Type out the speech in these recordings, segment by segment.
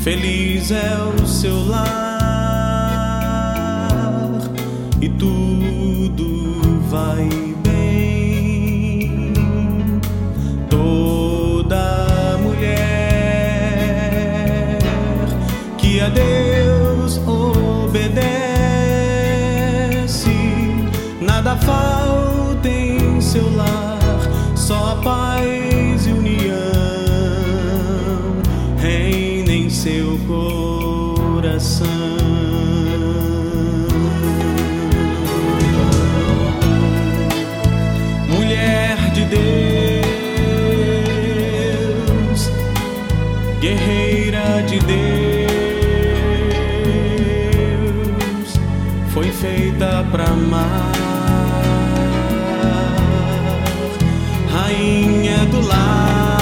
Feliz é o seu lar e tudo vai bem. Toda mulher que a Deus obedece, nada falta em seu lar, só a paz e união reina em seu coração. Mulher de Deus, guerreira de Deus, foi feita pra amar, rainha do lar.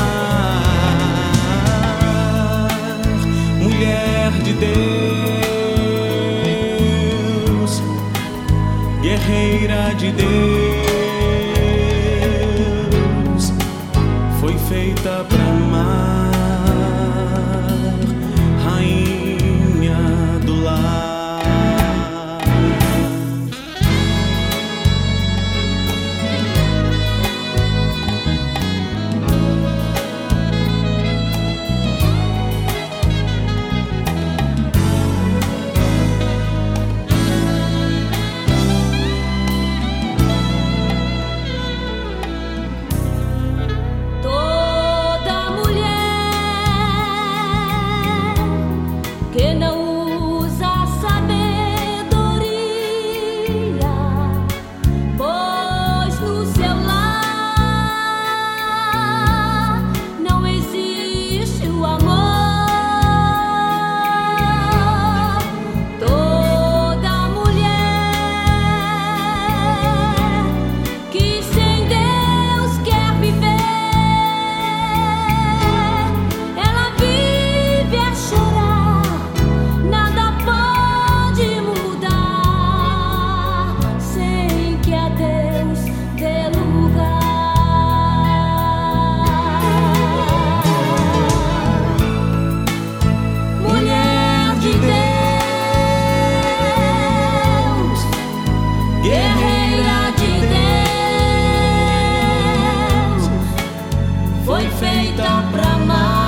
Mulher de Deus, guerreira de Deus, foi feita pra amar, rainha do lar. Que não usa sabedoria, pois no seu lar não existe o amor. Toda mulher que sem Deus quer viver, ela vive a chorar. Foi feita pra amar.